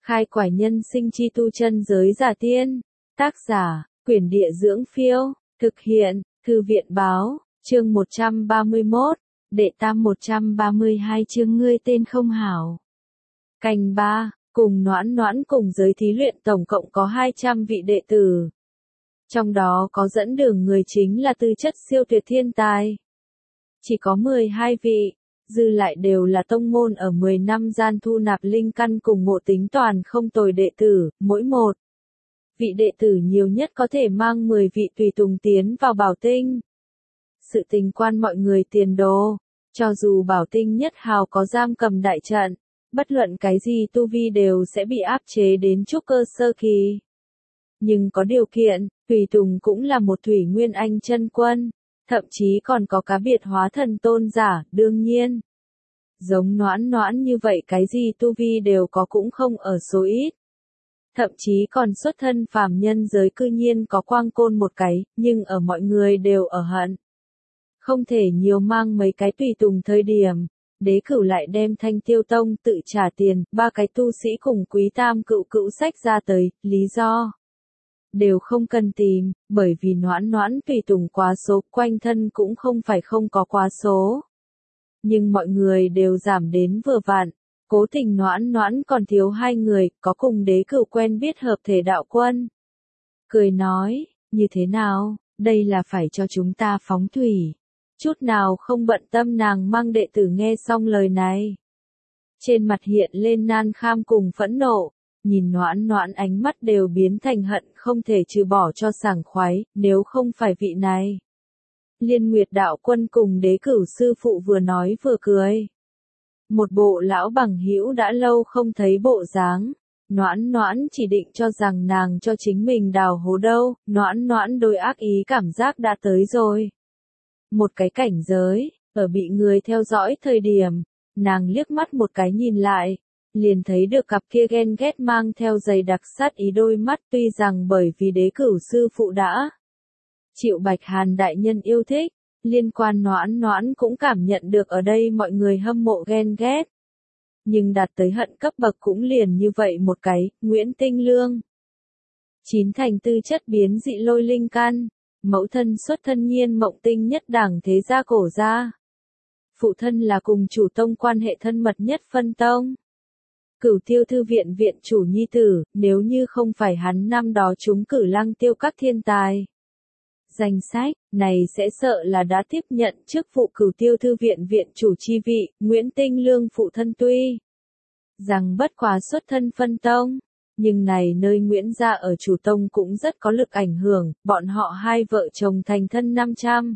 Khai quải nhân sinh chi tu chân giới giả tiên. Tác giả, Quyển Địa Dưỡng Phiêu. Thực hiện, Thư viện Báo. Chương 131. Đệ tam 132 chương ngươi tên không hảo. Canh 3, cùng Noãn Noãn cùng giới thí luyện tổng cộng có 200 vị đệ tử. Trong đó có dẫn đường người chính là tư chất siêu tuyệt thiên tài. Chỉ có 12 vị, dư lại đều là tông môn ở 10 năm gian thu nạp linh căn cùng ngộ tính toàn không tồi đệ tử, mỗi một vị đệ tử nhiều nhất có thể mang 10 vị tùy tùng tiến vào bảo tinh. Sự tình quan mọi người tiền đồ, cho dù bảo tinh nhất hào có giam cầm đại trận, bất luận cái gì tu vi đều sẽ bị áp chế đến trúc cơ sơ kỳ. Nhưng có điều kiện, tùy tùng cũng là một thủy nguyên anh chân quân, thậm chí còn có cá biệt hóa thần tôn giả, đương nhiên. Giống Noãn Noãn như vậy cái gì tu vi đều có cũng không ở số ít. Thậm chí còn xuất thân phàm nhân giới cư nhiên có quang côn một cái, nhưng ở mọi người đều ở hận. Không thể nhiều mang mấy cái tùy tùng thời điểm, Đế Cửu lại đem Thanh Tiêu Tông tự trả tiền, 3 cái tu sĩ cùng Quý Tam cựu cữu sách ra tới, lý do đều không cần tìm, bởi vì Noãn Noãn tùy tùng quá số, quanh thân cũng không phải không có quá số. Nhưng mọi người đều giảm đến vừa vặn, cố tình Noãn Noãn còn thiếu 2 người, có cùng Đế Cửu quen biết hợp thể đạo quân. Cười nói, như thế nào, đây là phải cho chúng ta phóng thủy. Chút nào không bận tâm nàng mang đệ tử nghe xong lời này. Trên mặt hiện lên nan kham cùng phẫn nộ, nhìn Noãn Noãn ánh mắt đều biến thành hận không thể trừ bỏ cho sảng khoái, nếu không phải vị này. Liên Nguyệt đạo quân cùng Đế Cửu sư phụ vừa nói vừa cười. Một bộ lão bằng hữu đã lâu không thấy bộ dáng. Noãn Noãn chỉ định cho rằng nàng cho chính mình đào hố đâu, Noãn Noãn đôi ác ý cảm giác đã tới rồi. Một cái cảnh giới, ở bị người theo dõi thời điểm, nàng liếc mắt một cái nhìn lại, liền thấy được cặp kia ghen ghét mang theo dày đặc sát ý đôi mắt, tuy rằng bởi vì Đế Cửu sư phụ đã chịu Bạch Hàn đại nhân yêu thích, liên quan Noãn Noãn cũng cảm nhận được ở đây mọi người hâm mộ ghen ghét. Nhưng đạt tới hận cấp bậc cũng liền như vậy một cái, Nguyễn Tinh Lương. 9 thành tư chất biến dị lôi linh căn, mẫu thân xuất thân Nhiên Mộng Tinh nhất đẳng thế gia cổ gia. Phụ thân là cùng chủ tông quan hệ thân mật nhất phân tông. Cửu Tiêu thư viện viện chủ nhi tử, nếu như không phải hắn năm đó trúng cử Lăng Tiêu các thiên tài. Danh sách này sẽ sợ là đã tiếp nhận chức vụ Cửu Tiêu thư viện viện chủ chi vị, Nguyễn Tinh Lương phụ thân tuy rằng bất quá xuất thân phân tông, nhưng này nơi Nguyễn gia ở chủ tông cũng rất có lực ảnh hưởng, bọn họ hai vợ chồng thành thân 500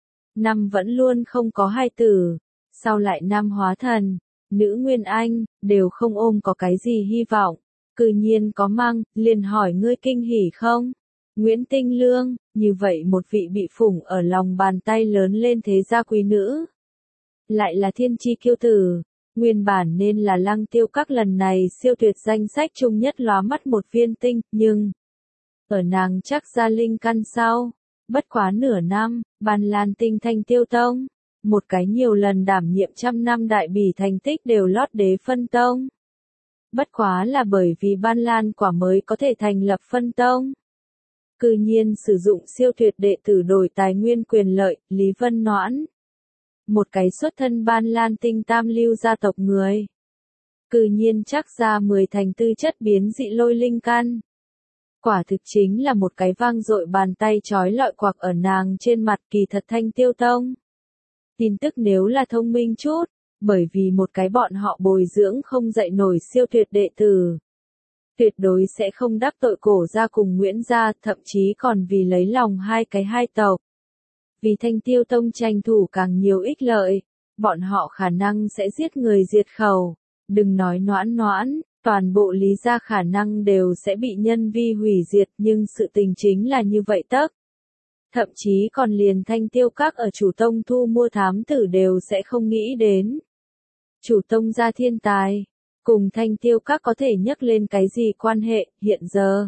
năm vẫn luôn không có hài tử, sau lại nam hóa thần, nữ nguyên anh, đều không ôm có cái gì hy vọng, cư nhiên có mang, liền hỏi ngươi kinh hỉ không? Nguyễn Tinh Lương, như vậy một vị bị phủng ở lòng bàn tay lớn lên thế gia quý nữ. Lại là thiên chi kiêu tử, nguyên bản nên là Lăng Tiêu các lần này siêu tuyệt danh sách chung nhất lóa mắt một viên tinh, nhưng ở nàng chắc ra linh căn sau, bất quá nửa năm, Ban Lan Tinh Thanh Tiêu Tông, một cái nhiều lần đảm nhiệm trăm năm đại bỉ thành tích đều lót đế phân tông. Bất quá là bởi vì Ban Lan quả mới có thể thành lập phân tông. Cư nhiên sử dụng siêu tuyệt đệ tử đổi tài nguyên quyền lợi, Lý Vân Noãn. Một cái xuất thân Ban Lan Tinh tam lưu gia tộc người. Cư nhiên chắc ra 10 thành tư chất biến dị lôi linh căn. Quả thực chính là một cái vang dội bàn tay chói lọi quặc ở nàng trên mặt, kỳ thật Thanh Tiêu Tông. Tin tức nếu là thông minh chút, bởi vì một cái bọn họ bồi dưỡng không dậy nổi siêu tuyệt đệ tử. Tuyệt đối sẽ không đắc tội cổ gia cùng Nguyễn gia, thậm chí còn vì lấy lòng hai tộc. Vì Thanh Tiêu Tông tranh thủ càng nhiều ích lợi, bọn họ khả năng sẽ giết người diệt khẩu. Đừng nói Noãn Noãn, toàn bộ Lý gia khả năng đều sẽ bị nhân vi hủy diệt, nhưng sự tình chính là như vậy tấc. Thậm chí còn liền Thanh Tiêu các ở chủ tông thu mua thám tử đều sẽ không nghĩ đến. Chủ tông gia thiên tài, cùng Thanh Tiêu các có thể nhắc lên cái gì quan hệ, hiện giờ.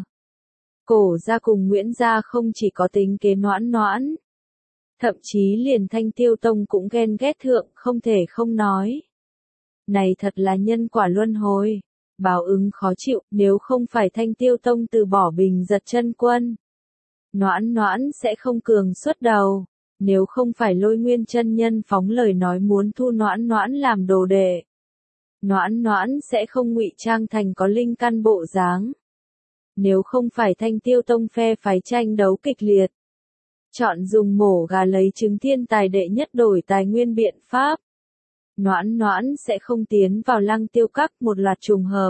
Cổ gia cùng Nguyễn gia không chỉ có tính kế Noãn Noãn. Thậm chí liền Thanh Tiêu Tông cũng ghen ghét thượng, không thể không nói. Này thật là nhân quả luân hồi. báo ứng khó chịu, nếu không phải Thanh Tiêu Tông từ bỏ Bình Giật Chân Quân. Noãn Noãn sẽ không cường xuất đầu, nếu không phải Lôi Nguyên chân nhân phóng lời nói muốn thu Noãn Noãn làm đồ đệ. Noãn Noãn sẽ không ngụy trang thành có linh căn bộ dáng. Nếu không phải Thanh Tiêu Tông phe phái tranh đấu kịch liệt, chọn dùng mổ gà lấy trứng thiên tài đệ nhất đổi tài nguyên biện pháp, Noãn Noãn sẽ không tiến vào Lăng Tiêu Các. Một loạt trùng hợp,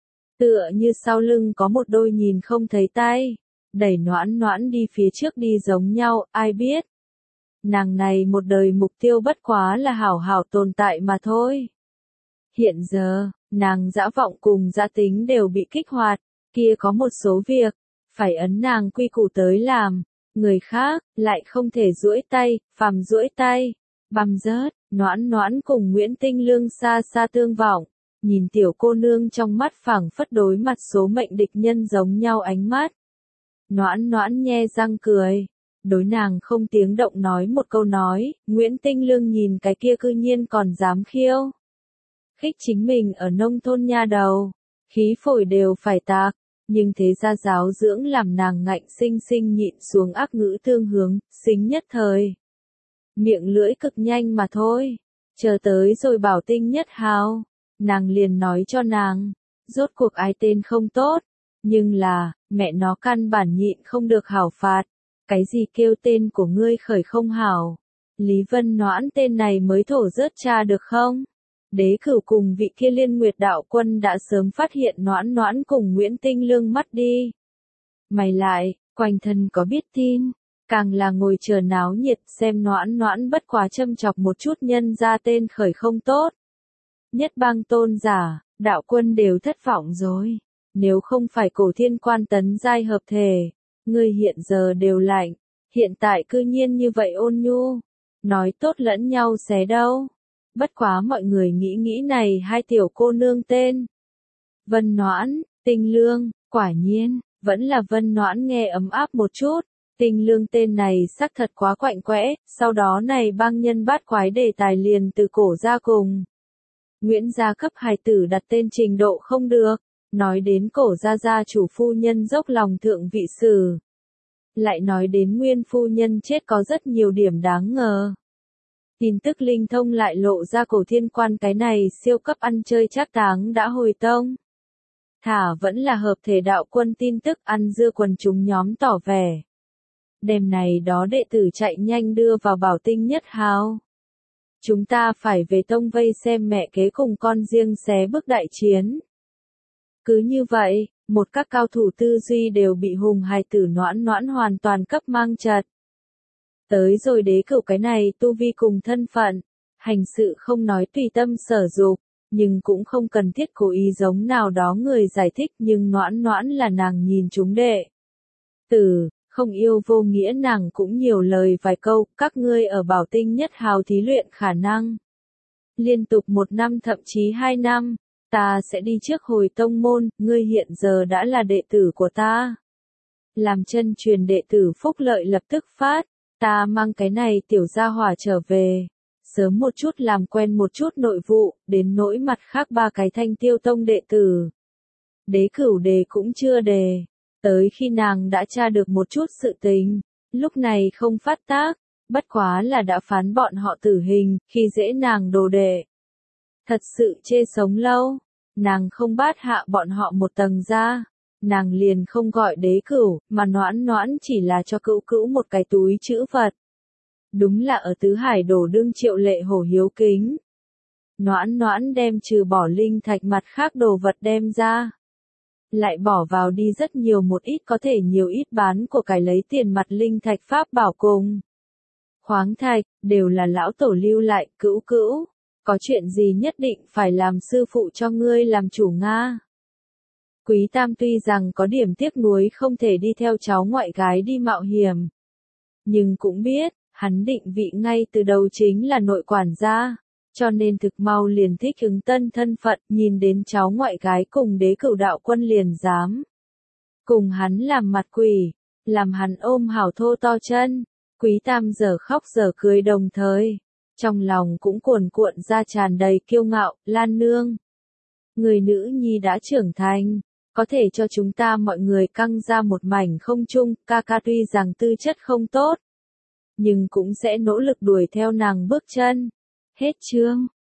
tựa như sau lưng có một đôi nhìn không thấy tay, đẩy Noãn Noãn đi phía trước đi giống nhau. Ai biết, nàng này một đời mục tiêu bất quá là hảo hảo tồn tại mà thôi. Hiện giờ, nàng dã vọng cùng dã tính đều bị kích hoạt, kia có một số việc, phải ấn nàng quy củ tới làm, người khác, lại không thể duỗi tay, phàm duỗi tay, băm rớt. Noãn Noãn cùng Nguyễn Tinh Lương xa xa tương vọng, nhìn tiểu cô nương trong mắt phảng phất đối mặt số mệnh địch nhân giống nhau ánh mắt. Noãn Noãn nhe răng cười, đối nàng không tiếng động nói một câu nói. Nguyễn Tinh Lương nhìn cái kia cư nhiên còn dám khiêu khích chính mình ở nông thôn nha đầu, khí phổi đều phải tạc, nhưng thế gia giáo dưỡng làm nàng ngạnh sinh sinh nhịn xuống ác ngữ tương hướng, xính nhất thời. Miệng lưỡi cực nhanh mà thôi, chờ tới rồi Bảo Tinh nhất hào, nàng liền nói cho nàng, rốt cuộc ai tên không tốt, nhưng là, mẹ nó căn bản nhịn không được hảo phạt, cái gì kêu tên của ngươi khởi không hảo, Lý Vân Noãn tên này mới thổ rớt cha được không? Đế Cửu cùng vị kia Liên Nguyệt đạo quân đã sớm phát hiện Noãn Noãn cùng Nguyễn Tinh Lương mắt đi. Mày lại, quanh thân có biết tin, càng là ngồi chờ náo nhiệt xem Noãn Noãn bất quá châm chọc một chút nhân ra tên khởi không tốt. Nhất bang tôn giả, đạo quân đều thất vọng rồi. Nếu không phải Cổ Thiên Quan tấn giai hợp thể, ngươi hiện giờ đều lạnh, hiện tại cư nhiên như vậy ôn nhu, nói tốt lẫn nhau xé đâu. Bất quá mọi người nghĩ nghĩ này hai tiểu cô nương tên. Vân Noãn, Tinh Lương, quả nhiên, vẫn là Vân Noãn nghe ấm áp một chút. Tinh Lương tên này xác thật quá quạnh quẽ, sau đó này bang nhân bát quái đề tài liền từ cổ ra cùng. Nguyễn gia cấp hài tử đặt tên trình độ không được, nói đến cổ gia gia chủ phu nhân dốc lòng thượng vị sử. Lại nói đến nguyên phu nhân chết có rất nhiều điểm đáng ngờ. Tin tức linh thông lại lộ ra Cổ Thiên Quan cái này siêu cấp ăn chơi trác táng đã hồi tông. Thả vẫn là hợp thể đạo quân tin tức ăn dưa quần chúng nhóm tỏ vẻ. Đêm này đó đệ tử chạy nhanh đưa vào Bảo Tinh nhất hào. Chúng ta phải về tông vây xem mẹ kế cùng con riêng xé bước đại chiến. Cứ như vậy, một các cao thủ tư duy đều bị hùng hài tử Noãn Noãn hoàn toàn cấp mang chật. Tới rồi Đế Cửu cái này tu vi cùng thân phận, hành sự không nói tùy tâm sở dục, nhưng cũng không cần thiết cố ý giống nào đó người giải thích, nhưng Noãn Noãn là nàng nhìn chúng đệ tử, không yêu vô nghĩa nàng cũng nhiều lời vài câu. Các ngươi ở Bảo Tinh nhất hào thí luyện khả năng liên tục 1 năm thậm chí 2 năm, ta sẽ đi trước hồi tông môn, ngươi hiện giờ đã là đệ tử của ta. Làm chân truyền đệ tử phúc lợi lập tức phát, ta mang cái này tiểu gia hỏa trở về, sớm một chút làm quen một chút nội vụ, đến nỗi mặt khác 3 cái Thanh Tiêu Tông đệ tử. Đế Cửu đề cũng chưa đề, tới khi nàng đã tra được một chút sự tình, lúc này không phát tác, bất quá là đã phán bọn họ tử hình, khi dễ nàng đồ đệ. Thật sự chê sống lâu, nàng không bát hạ bọn họ một tầng ra, nàng liền không gọi Đế Cửu, mà Noãn Noãn chỉ là cho Cửu Cửu một cái túi trữ vật. Đúng là ở Tứ Hải đổ đương Triệu Lệ hổ hiếu kính. Noãn Noãn đem trừ bỏ linh thạch mặt khác đồ vật đem ra, lại bỏ vào đi rất nhiều một ít có thể nhiều ít bán của cải lấy tiền mặt linh thạch pháp bảo cùng khoáng thạch, đều là lão tổ lưu lại. Cửu Cửu, có chuyện gì nhất định phải làm sư phụ cho ngươi làm chủ Nga. Quý Tam tuy rằng có điểm tiếc nuối không thể đi theo cháu ngoại gái đi mạo hiểm, nhưng cũng biết, hắn định vị ngay từ đầu chính là nội quản gia, cho nên thực mau liền thích ứng tân thân phận, nhìn đến cháu ngoại gái cùng Đế Cửu đạo quân liền dám cùng hắn làm mặt quỷ, làm hắn ôm hảo thô to chân. Quý Tam giờ khóc giờ cười đồng thời, trong lòng cũng cuồn cuộn ra tràn đầy kiêu ngạo. Lan nương, Người nữ nhi đã trưởng thành, có thể cho chúng ta mọi người căng ra một mảnh không trung, ca ca tuy rằng tư chất không tốt, nhưng cũng sẽ nỗ lực đuổi theo nàng bước chân. Hết chương.